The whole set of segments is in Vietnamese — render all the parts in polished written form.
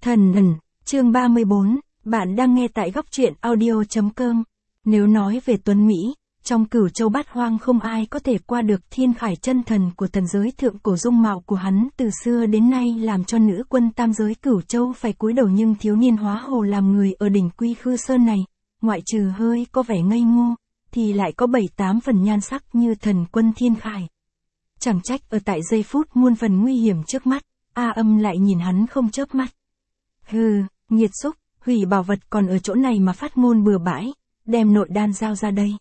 Thần ẩn, chương 34, bạn đang nghe tại góc truyện audio.com. Nếu nói về Tuấn Mỹ, trong Cửu Châu Bát Hoang không ai có thể qua được thiên khải chân thần của thần giới thượng cổ. Dung mạo của hắn từ xưa đến nay làm cho nữ quân tam giới Cửu Châu phải cúi đầu, nhưng thiếu niên hóa hồ làm người ở đỉnh Quy Khư Sơn này, ngoại trừ hơi có vẻ ngây ngô, thì lại có 7-8 phần nhan sắc như thần quân thiên khải. Chẳng trách ở tại giây phút muôn phần nguy hiểm trước mắt, A Âm lại nhìn hắn không chớp mắt. Hừ, nghiệt xúc, hủy bảo vật còn ở chỗ này mà phát ngôn bừa bãi, đem nội đan giao ra đây.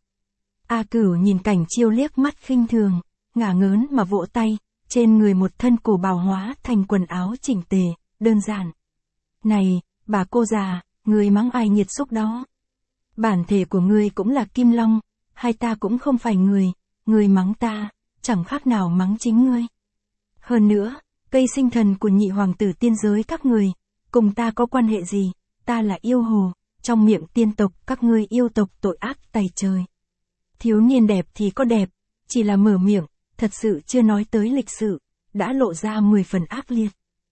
A Cửu nhìn Cảnh Chiêu liếc mắt khinh thường, ngả ngớn mà vỗ tay, trên người một thân cổ bào hóa thành quần áo chỉnh tề, đơn giản. Này, bà cô già, ngươi mắng ai nghiệt xúc đó? Bản thể của ngươi cũng là Kim Long, hai ta cũng không phải người, ngươi mắng ta, chẳng khác nào mắng chính ngươi. Hơn nữa, cây sinh thần của nhị hoàng tử tiên giới các người, cùng ta có quan hệ gì, ta là yêu hồ, trong miệng tiên tộc các ngươi yêu tộc tội ác tày trời. Thiếu niên đẹp thì có đẹp, chỉ là mở miệng, thật sự chưa nói tới lịch sự, đã lộ ra 10 phần ác liệt.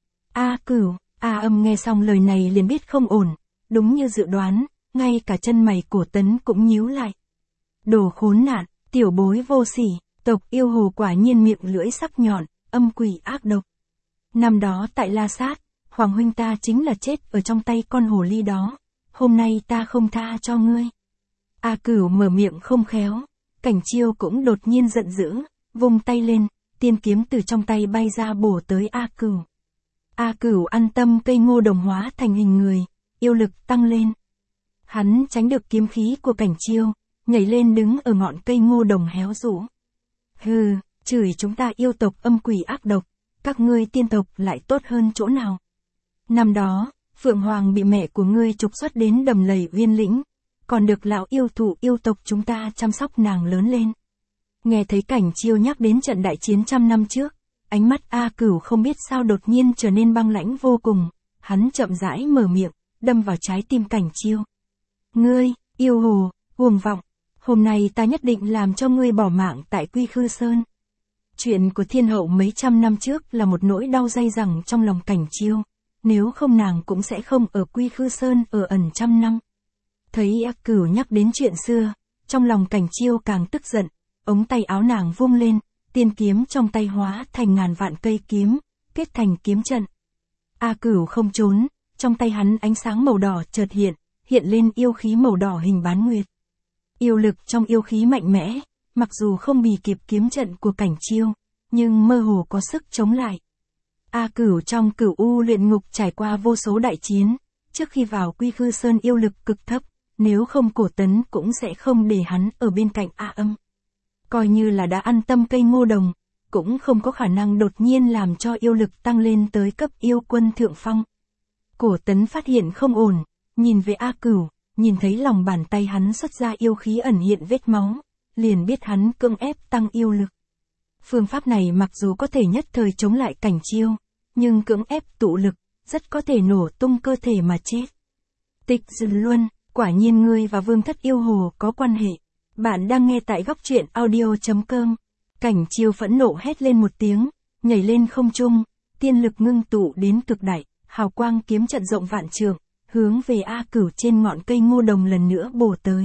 A Cửu, A Âm nghe xong lời này liền biết không ổn, đúng như dự đoán, ngay cả chân mày Cổ Tấn cũng nhíu lại. Đồ khốn nạn, tiểu bối vô sỉ, tộc yêu hồ quả nhiên miệng lưỡi sắc nhọn, âm quỷ ác độc. Năm đó tại La Sát, Hoàng huynh ta chính là chết ở trong tay con hồ ly đó, hôm nay ta không tha cho ngươi. A Cửu mở miệng không khéo, Cảnh Chiêu cũng đột nhiên giận dữ, vung tay lên, tiên kiếm từ trong tay bay ra bổ tới A Cửu. A Cửu an tâm cây ngô đồng hóa thành hình người, yêu lực tăng lên. Hắn tránh được kiếm khí của Cảnh Chiêu, nhảy lên đứng ở ngọn cây ngô đồng héo rũ. Hừ, chửi chúng ta yêu tộc âm quỷ ác độc, các ngươi tiên tộc lại tốt hơn chỗ nào? Năm đó, Phượng Hoàng bị mẹ của ngươi trục xuất đến đầm lầy Uyên Lĩnh, còn được lão yêu thụ yêu tộc chúng ta chăm sóc nàng lớn lên. Nghe thấy Cảnh Chiêu nhắc đến trận đại chiến 100 năm trước, ánh mắt A Cửu không biết sao đột nhiên trở nên băng lãnh vô cùng, hắn chậm rãi mở miệng, đâm vào trái tim Cảnh Chiêu. Ngươi, yêu hồ, cuồng vọng, hôm nay ta nhất định làm cho ngươi bỏ mạng tại Quy Khư Sơn. Chuyện của thiên hậu mấy trăm năm trước là một nỗi đau dai dẳng trong lòng Cảnh Chiêu, nếu không nàng cũng sẽ không ở Quy Khư Sơn ở ẩn 100 năm. Thấy A Cửu nhắc đến chuyện xưa, trong lòng Cảnh Chiêu càng tức giận, ống tay áo nàng vung lên, tiên kiếm trong tay hóa thành ngàn vạn cây kiếm, kết thành kiếm trận. A Cửu không trốn, trong tay hắn ánh sáng màu đỏ chợt hiện lên yêu khí màu đỏ hình bán nguyệt. Yêu lực trong yêu khí mạnh mẽ, mặc dù không bì kịp kiếm trận của Cảnh Chiêu, nhưng mơ hồ có sức chống lại. A Cửu trong Cửu U luyện ngục trải qua vô số đại chiến, trước khi vào Quy Khư Sơn yêu lực cực thấp, nếu không Cổ Tấn cũng sẽ không để hắn ở bên cạnh A Âm. Coi như là đã ăn tâm cây ngô đồng, cũng không có khả năng đột nhiên làm cho yêu lực tăng lên tới cấp yêu quân thượng phong. Cổ Tấn phát hiện không ổn, nhìn về A Cửu, nhìn thấy lòng bàn tay hắn xuất ra yêu khí ẩn hiện vết máu, liền biết hắn cưỡng ép tăng yêu lực. Phương pháp này mặc dù có thể nhất thời chống lại Cảnh Chiêu, nhưng cưỡng ép tụ lực, rất có thể nổ tung cơ thể mà chết. Tịch Dừng Luân, quả nhiên ngươi và Vương Thất Yêu Hồ có quan hệ. Bạn đang nghe tại góc truyện audio.com. Cảnh Chiêu phẫn nộ hét lên một tiếng, nhảy lên không trung, tiên lực ngưng tụ đến cực đại, hào quang kiếm trận rộng vạn trượng, hướng về A Cửu trên ngọn cây ngô đồng lần nữa bổ tới.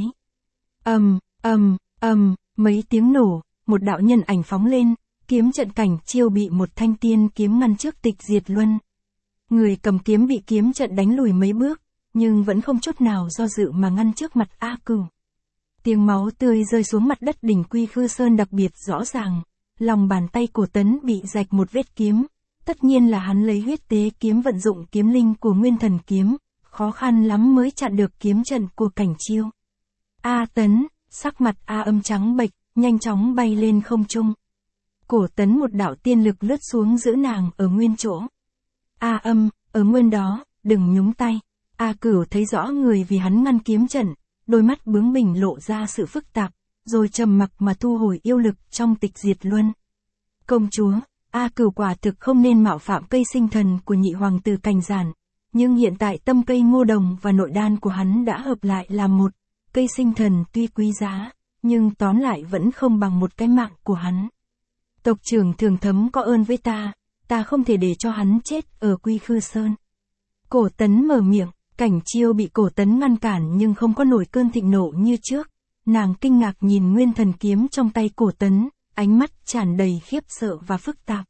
Mấy tiếng nổ, một đạo nhân ảnh phóng lên, kiếm trận Cảnh Chiêu bị một thanh tiên kiếm ngăn trước Tịch Diệt Luân. Người cầm kiếm bị kiếm trận đánh lùi mấy bước, nhưng vẫn không chút nào do dự mà ngăn trước mặt A Cửu. Tiếng máu tươi rơi xuống mặt đất đỉnh Quy Khư Sơn đặc biệt rõ ràng, lòng bàn tay Cổ Tấn bị rạch một vết kiếm, tất nhiên là hắn lấy huyết tế kiếm vận dụng kiếm linh của Nguyên Thần kiếm, khó khăn lắm mới chặn được kiếm trận của Cảnh Chiêu. A Tấn, sắc mặt A Âm trắng bệch, nhanh chóng bay lên không trung. Cổ Tấn một đạo tiên lực lướt xuống giữ nàng ở nguyên chỗ. A Âm, ở nguyên đó, đừng nhúng tay. A Cửu thấy rõ người vì hắn ngăn kiếm trận, đôi mắt bướng bỉnh lộ ra sự phức tạp, rồi trầm mặc mà thu hồi yêu lực trong Tịch Diệt Luân. Công chúa, A Cửu quả thực không nên mạo phạm cây sinh thần của nhị hoàng tử Cảnh Giản, nhưng hiện tại tâm cây ngô đồng và nội đan của hắn đã hợp lại làm một, cây sinh thần tuy quý giá, nhưng tóm lại vẫn không bằng một cái mạng của hắn. Tộc trưởng Thường Thấm có ơn với ta không thể để cho hắn chết ở Quy Khư Sơn. Cổ Tấn mở miệng, Cảnh Chiêu bị Cổ Tấn ngăn cản nhưng không có nổi cơn thịnh nộ như trước. Nàng kinh ngạc nhìn nguyên thần kiếm trong tay Cổ Tấn, ánh mắt tràn đầy khiếp sợ và phức tạp.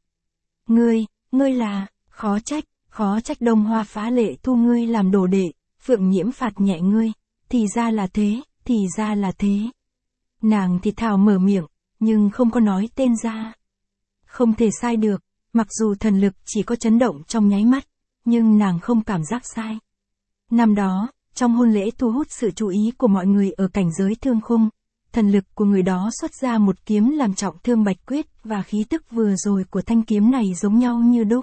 Ngươi là, khó trách Đông Hoa Phá Lệ thu ngươi làm đồ đệ, Phượng Nhiễm phạt nhẹ ngươi, thì ra là thế. Nàng thì thào mở miệng, nhưng không có nói tên ra. Không thể sai được, mặc dù thần lực chỉ có chấn động trong nháy mắt, nhưng nàng không cảm giác sai. Năm đó, trong hôn lễ thu hút sự chú ý của mọi người ở cảnh giới thương khung, thần lực của người đó xuất ra một kiếm làm trọng thương Bạch Quyết và khí tức vừa rồi của thanh kiếm này giống nhau như đúc.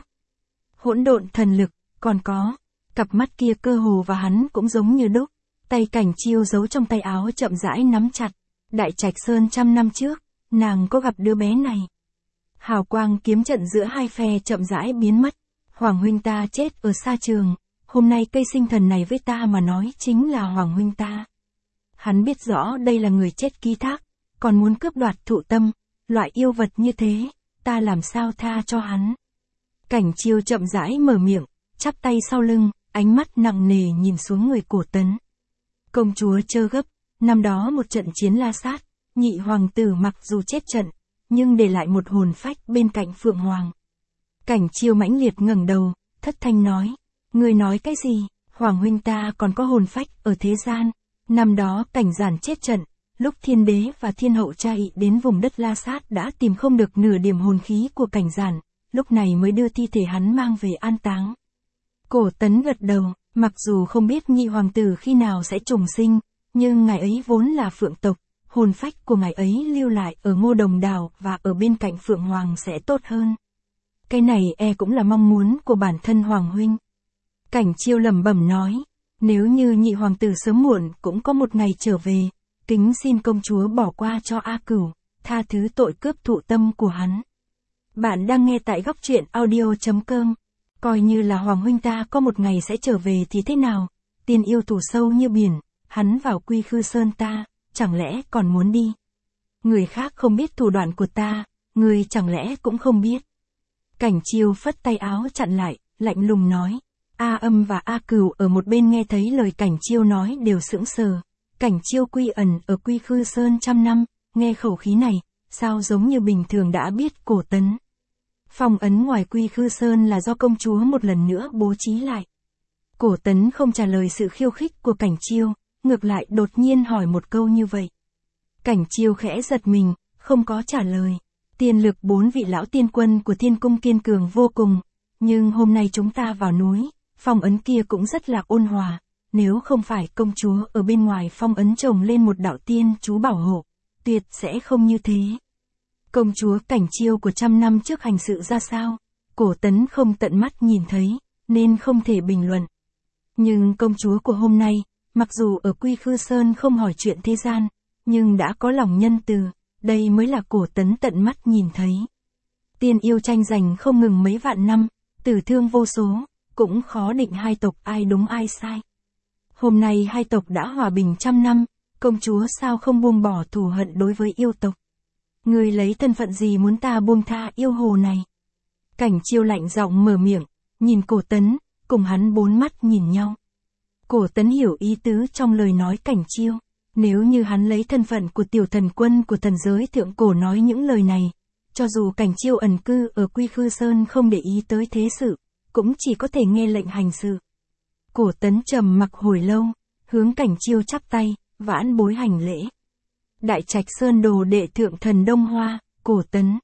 Hỗn độn thần lực, còn có, cặp mắt kia cơ hồ và hắn cũng giống như đúc, tay Cảnh Chiêu giấu trong tay áo chậm rãi nắm chặt. Đại Trạch Sơn 100 năm trước, nàng có gặp đứa bé này. Hào quang kiếm trận giữa hai phe chậm rãi biến mất. Hoàng huynh ta chết ở xa trường, hôm nay cây sinh thần này với ta mà nói chính là Hoàng huynh ta. Hắn biết rõ đây là người chết ký thác, còn muốn cướp đoạt thụ tâm, loại yêu vật như thế, ta làm sao tha cho hắn. Cảnh Chiêu chậm rãi mở miệng, chắp tay sau lưng, ánh mắt nặng nề nhìn xuống người Cổ Tấn. Công chúa Chơ Gấp, năm đó một trận chiến la sát, nhị hoàng tử mặc dù chết trận, nhưng để lại một hồn phách bên cạnh Phượng Hoàng. Cảnh Chiêu mãnh liệt ngẩng đầu, thất thanh nói, ngươi nói cái gì, Hoàng huynh ta còn có hồn phách ở thế gian. Năm đó Cảnh Giản chết trận, lúc Thiên Đế và Thiên Hậu chạy đến vùng đất la sát đã tìm không được nửa điểm hồn khí của Cảnh Giản, lúc này mới đưa thi thể hắn mang về an táng. Cổ Tấn gật đầu, mặc dù không biết nhị hoàng tử khi nào sẽ trùng sinh, nhưng ngài ấy vốn là Phượng tộc, hồn phách của ngài ấy lưu lại ở Ngô Đồng Đảo và ở bên cạnh Phượng Hoàng sẽ tốt hơn. Cái này cũng là mong muốn của bản thân Hoàng huynh. Cảnh Chiêu lẩm bẩm nói, nếu như nhị hoàng tử sớm muộn cũng có một ngày trở về, kính xin công chúa bỏ qua cho A Cửu, tha thứ tội cướp thụ tâm của hắn. Bạn đang nghe tại góc truyện audio.com. Coi như là Hoàng huynh ta có một ngày sẽ trở về thì thế nào, tiên yêu thủ sâu như biển, hắn vào Quy Khư Sơn ta, chẳng lẽ còn muốn đi. Người khác không biết thủ đoạn của ta, người chẳng lẽ cũng không biết. Cảnh Chiêu phất tay áo chặn lại, lạnh lùng nói. A Âm và A Cửu ở một bên nghe thấy lời Cảnh Chiêu nói đều sững sờ. Cảnh Chiêu quy ẩn ở Quy Khư Sơn 100 năm, nghe khẩu khí này, sao giống như bình thường đã biết Cổ Tấn. Phong ấn ngoài Quy Khư Sơn là do công chúa một lần nữa bố trí lại. Cổ Tấn không trả lời sự khiêu khích của Cảnh Chiêu, ngược lại đột nhiên hỏi một câu như vậy. Cảnh Chiêu khẽ giật mình, không có trả lời. Tiên lực 4 vị lão tiên quân của Thiên Cung kiên cường vô cùng, nhưng hôm nay chúng ta vào núi, phong ấn kia cũng rất là ôn hòa, nếu không phải công chúa ở bên ngoài phong ấn chồng lên một đạo tiên chú bảo hộ, tuyệt sẽ không như thế. Công chúa Cảnh Chiêu của 100 năm trước hành sự ra sao, Cổ Tấn không tận mắt nhìn thấy, nên không thể bình luận. Nhưng công chúa của hôm nay, mặc dù ở Quy Khư Sơn không hỏi chuyện thế gian, nhưng đã có lòng nhân từ, đây mới là Cổ Tấn tận mắt nhìn thấy. Tiên yêu tranh giành không ngừng mấy vạn năm, tử thương vô số, cũng khó định hai tộc ai đúng ai sai. Hôm nay hai tộc đã hòa bình 100 năm, công chúa sao không buông bỏ thù hận đối với yêu tộc. Người lấy thân phận gì muốn ta buông tha yêu hồ này? Cảnh Chiêu lạnh giọng mở miệng, nhìn Cổ Tấn, cùng hắn bốn mắt nhìn nhau. Cổ Tấn hiểu ý tứ trong lời nói Cảnh Chiêu, nếu như hắn lấy thân phận của tiểu thần quân của thần giới thượng cổ nói những lời này, cho dù Cảnh Chiêu ẩn cư ở Quy Khư Sơn không để ý tới thế sự, cũng chỉ có thể nghe lệnh hành sự. Cổ Tấn trầm mặc hồi lâu, hướng Cảnh Chiêu chắp tay, vãn bối hành lễ. Đại Trạch Sơn đồ đệ thượng thần Đông Hoa, Cổ Tấn.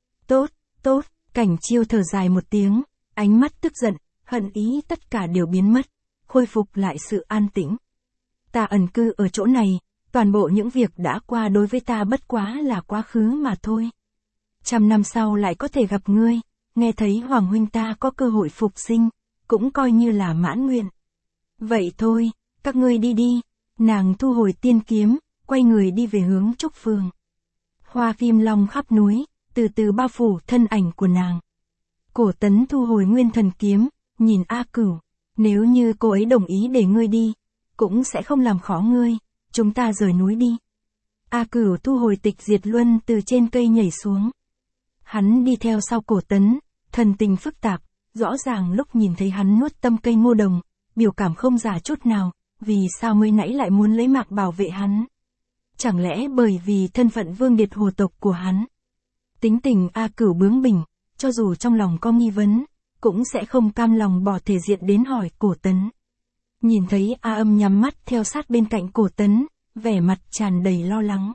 Tốt, Cảnh Chiêu thở dài một tiếng, ánh mắt tức giận, hận ý tất cả đều biến mất, khôi phục lại sự an tĩnh. Ta ẩn cư ở chỗ này, toàn bộ những việc đã qua đối với ta bất quá là quá khứ mà thôi. 100 năm sau lại có thể gặp ngươi, nghe thấy Hoàng huynh ta có cơ hội phục sinh, cũng coi như là mãn nguyện. Vậy thôi, các ngươi đi đi. Nàng thu hồi tiên kiếm, quay người đi về hướng Trúc Phường. Hoa kim long khắp núi, từ từ bao phủ thân ảnh của nàng. Cổ Tấn thu hồi nguyên thần kiếm, nhìn A Cửu, nếu như cô ấy đồng ý để ngươi đi, cũng sẽ không làm khó ngươi, chúng ta rời núi đi. A Cửu thu hồi tịch diệt luân từ trên cây nhảy xuống. Hắn đi theo sau Cổ Tấn, thần tình phức tạp, Rõ ràng lúc nhìn thấy hắn nuốt tâm cây ngô đồng, biểu cảm không giả chút nào, vì sao mới nãy lại muốn lấy mạng bảo vệ hắn? Chẳng lẽ bởi vì thân phận Vương Điệt Hồ tộc của hắn? Tính tình A Cửu bướng bỉnh, cho dù trong lòng có nghi vấn, cũng sẽ không cam lòng bỏ thể diện đến hỏi Cổ Tấn. Nhìn thấy A Âm nhắm mắt theo sát bên cạnh Cổ Tấn, vẻ mặt tràn đầy lo lắng.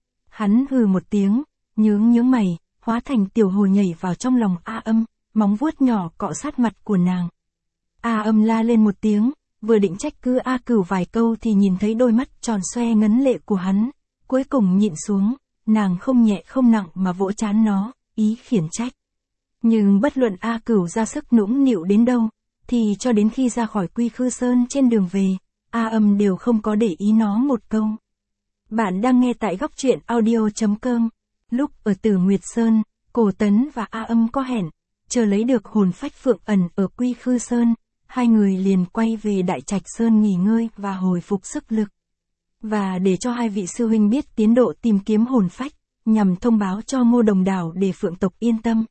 Hắn hừ một tiếng, nhướng mày, hóa thành tiểu hồ nhảy vào trong lòng A Âm, móng vuốt nhỏ cọ sát mặt của nàng. A Âm la lên một tiếng, vừa định trách cứ A Cửu vài câu thì nhìn thấy đôi mắt tròn xoe ngấn lệ của hắn, cuối cùng nhịn xuống, nàng không nhẹ không nặng mà vỗ trán nó, ý khiển trách. Nhưng bất luận A Cửu ra sức nũng nịu đến đâu, thì cho đến khi ra khỏi Quy Khư Sơn trên đường về, A Âm đều không có để ý nó một câu. Bạn đang nghe tại góc truyện audio.com. Lúc ở Tử Nguyệt Sơn, Cổ Tấn và A Âm có hẹn, chờ lấy được hồn phách Phượng Ẩn ở Quy Khư Sơn, hai người liền quay về Đại Trạch Sơn nghỉ ngơi và hồi phục sức lực. Và để cho hai vị sư huynh biết tiến độ tìm kiếm hồn phách, nhằm thông báo cho Ngô Đồng Đảo để Phượng tộc yên tâm.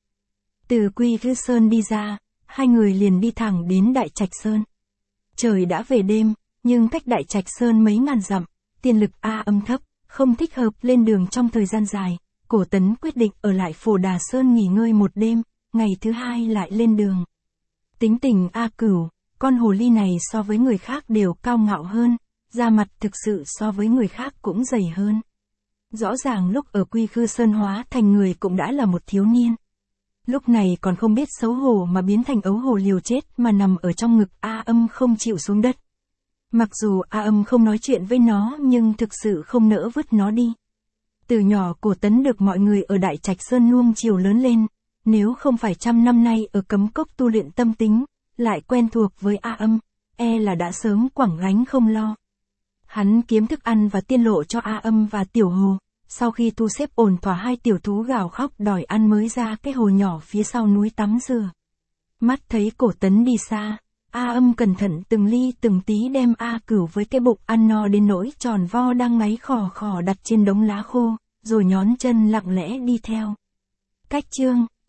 Từ Quy Khư Sơn đi ra, hai người liền đi thẳng đến Đại Trạch Sơn. Trời đã về đêm, nhưng cách Đại Trạch Sơn mấy ngàn dặm, tiên lực A Âm thấp, không thích hợp lên đường trong thời gian dài. Cổ Tấn quyết định ở lại Phổ Đà Sơn nghỉ ngơi một đêm, ngày thứ hai lại lên đường. Tính tình A Cửu, con hồ ly này so với người khác đều cao ngạo hơn, da mặt thực sự so với người khác cũng dày hơn. Rõ ràng lúc ở Quy Khư Sơn hóa thành người cũng đã là một thiếu niên. Lúc này còn không biết xấu hổ mà biến thành ấu hồ liều chết mà nằm ở trong ngực A Âm không chịu xuống đất. Mặc dù A Âm không nói chuyện với nó nhưng thực sự không nỡ vứt nó đi. Từ nhỏ Cổ Tấn được mọi người ở Đại Trạch Sơn nuông chiều lớn lên, nếu không phải 100 năm nay ở cấm cốc tu luyện tâm tính, lại quen thuộc với A Âm, là đã sớm quẳng gánh không lo. Hắn kiếm thức ăn và tiên lộ cho A Âm và Tiểu Hồ, sau khi thu xếp ổn thỏa hai tiểu thú gào khóc đòi ăn mới ra cái hồ nhỏ phía sau núi tắm rửa. Mắt thấy Cổ Tấn đi xa, A Âm cẩn thận từng ly từng tí đem A Cửu với cái bụng ăn no đến nỗi tròn vo đang ngáy khò khò đặt trên đống lá khô, rồi nhón chân lặng lẽ đi theo. Cách chương